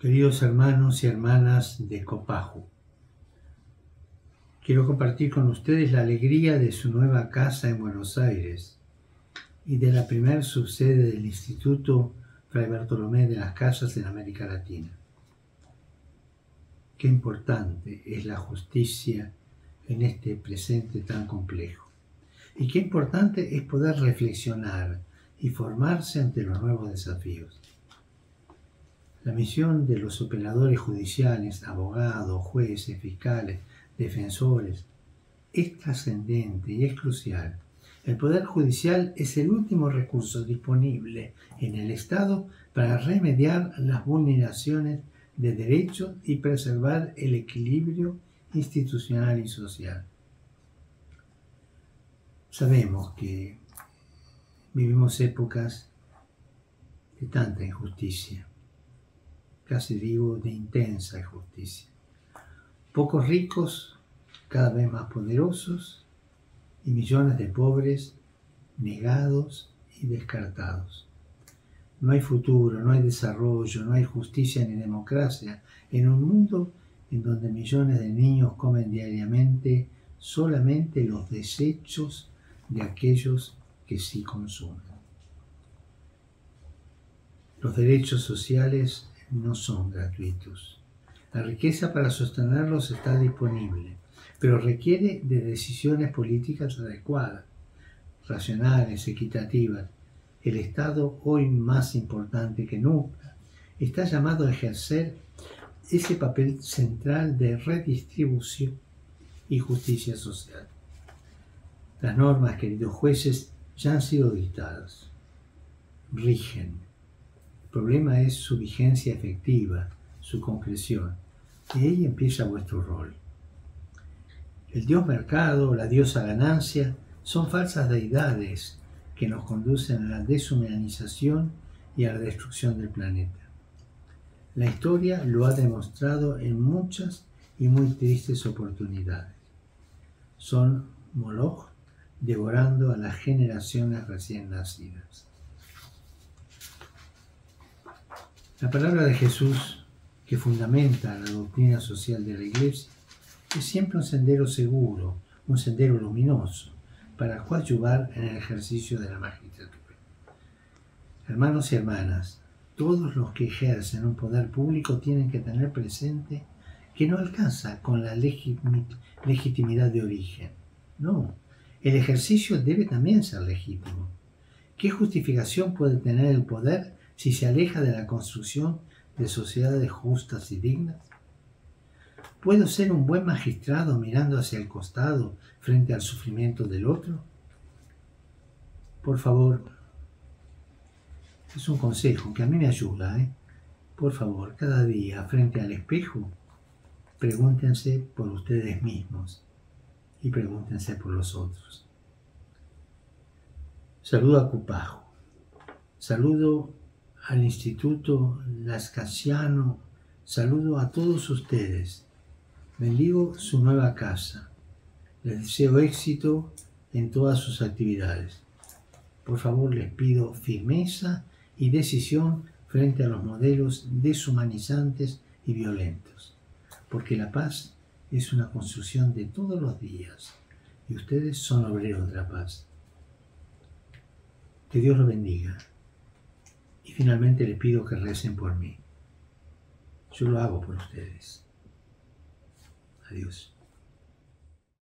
Queridos hermanos y hermanas de Copaju, quiero compartir con ustedes la alegría de su nueva casa en Buenos Aires y de la primer subsede del Instituto Fray Bartolomé de las Casas en América Latina. Qué importante es la justicia en este presente tan complejo. Y qué importante es poder reflexionar y formarse ante los nuevos desafíos. La misión de los operadores judiciales, abogados, jueces, fiscales, defensores, es trascendente y es crucial. El Poder Judicial es el último recurso disponible en el Estado para remediar las vulneraciones de derechos y preservar el equilibrio institucional y social. Sabemos que vivimos épocas de tanta injusticia, casi digo de intensa injusticia. Pocos ricos cada vez más poderosos y millones de pobres negados y descartados. No hay futuro, no hay desarrollo, no hay justicia ni democracia en un mundo en donde millones de niños comen diariamente solamente los desechos de aquellos que sí consumen. Los derechos sociales no son gratuitos. La riqueza para sostenerlos está disponible, pero requiere de decisiones políticas adecuadas, racionales, equitativas. El Estado, hoy más importante que nunca, está llamado a ejercer ese papel central de redistribución y justicia social. Las normas, queridos jueces, ya han sido dictadas. Rigen. El problema es su vigencia efectiva, su concreción. Y ahí empieza vuestro rol. El dios mercado, la diosa ganancia, son falsas deidades que nos conducen a la deshumanización y a la destrucción del planeta. La historia lo ha demostrado en muchas y muy tristes oportunidades. Son Moloch devorando a las generaciones recién nacidas. La palabra de Jesús, que fundamenta la doctrina social de la Iglesia, es siempre un sendero seguro, un sendero luminoso, para coadyuvar en el ejercicio de la magistratura. Hermanos y hermanas, todos los que ejercen un poder público tienen que tener presente que no alcanza con la legitimidad de origen. No, el ejercicio debe también ser legítimo. ¿Qué justificación puede tener el poder si se aleja de la construcción de sociedades justas y dignas? ¿Puedo ser un buen magistrado mirando hacia el costado frente al sufrimiento del otro? Por favor, es un consejo que a mí me ayuda, Por favor, cada día frente al espejo, pregúntense por ustedes mismos y pregúntense por los otros. Saludo a Copaju, saludo al Instituto Lascasiano, saludo a todos ustedes. Bendigo su nueva casa. Les deseo éxito en todas sus actividades. Por favor, les pido firmeza y decisión frente a los modelos deshumanizantes y violentos, porque la paz es una construcción de todos los días y ustedes son obreros de la paz. Que Dios los bendiga. Y finalmente les pido que recen por mí. Yo lo hago por ustedes. Adiós.